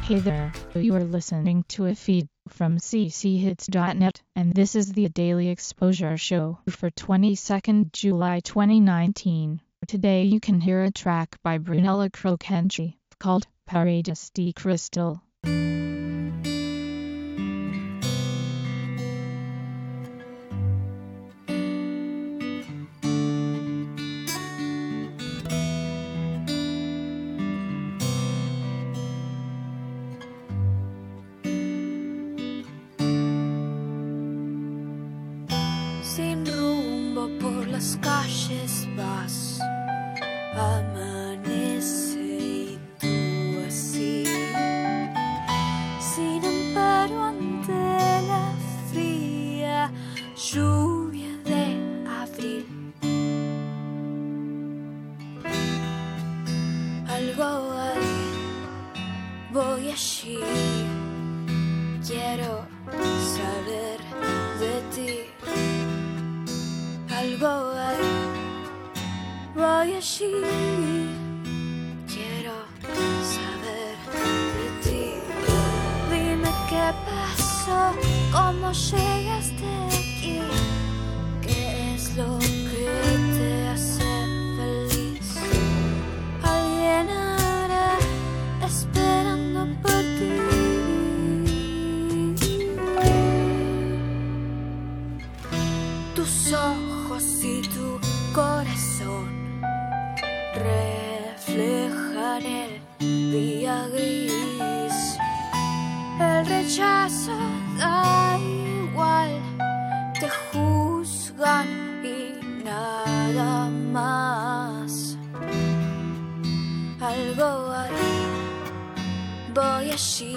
Hey there, you are listening to a feed from cchits.net, and this is the Daily Exposure Show for 22nd July 2019. Today you can hear a track by Brunella Crocenci called Paredes de Cristal. Sin rumbo por las calles vas, amanece y tú así, sin amparo ante la fría lluvia de abril. Algo hay, voy allí, quiero saber de ti. Algo hay, voy allí, quiero saber de ti. Dime qué pasó, cómo llegaste aquí, qué es lo que te hace feliz. Alguien hará esperando por ti. Tus ojos y tu corazón reflejan el día gris. El rechazo da igual, te juzgan y nada más. Algo hay, voy allí,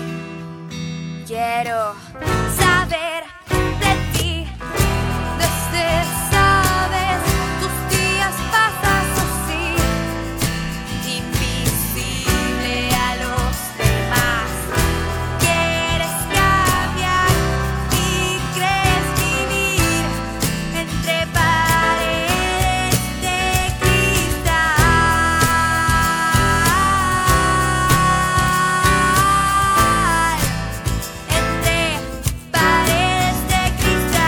quiero saber de ti. Sabes, tus días pasas así, invisible a los demás. Quieres cambiar y crees vivir entre paredes de cristal. Entre paredes de cristal.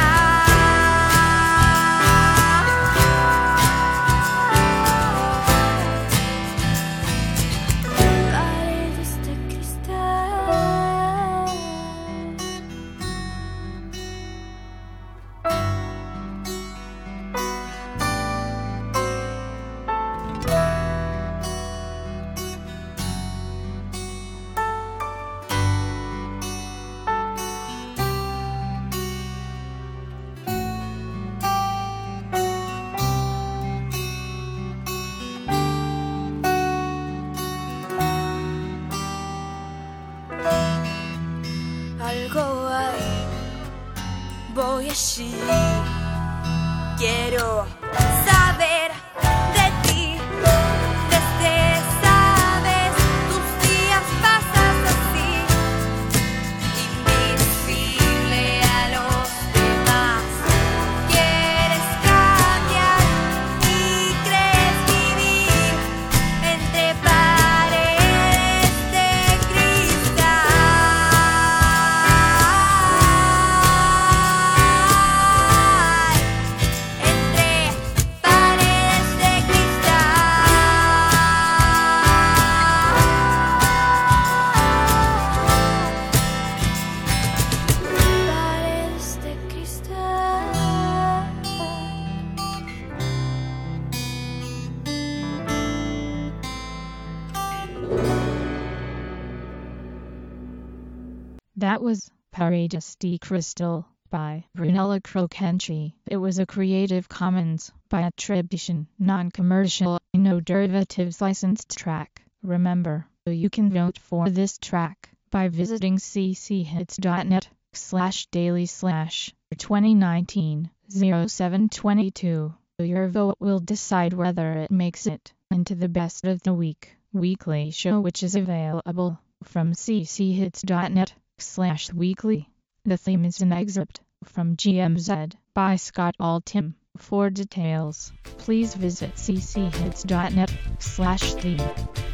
Algo hay, voy allí, quiero saber de ti. Desde sabes, tus días pasas así, invisible a los demás. Quieres cambiar y crees vivir entre paredes de cristal. That was Paredes de Cristal by Brunella Crocenci. It was a Creative Commons by attribution, non-commercial, no derivatives licensed track. Remember, you can vote for this track by visiting cchits.net/daily/2019-0722. Your vote will decide whether it makes it into the Best of the Week weekly show, which is available from cchits.net/weekly. The theme is an excerpt from GMZ by Scott Altham. For details, please visit cchits.net/theme.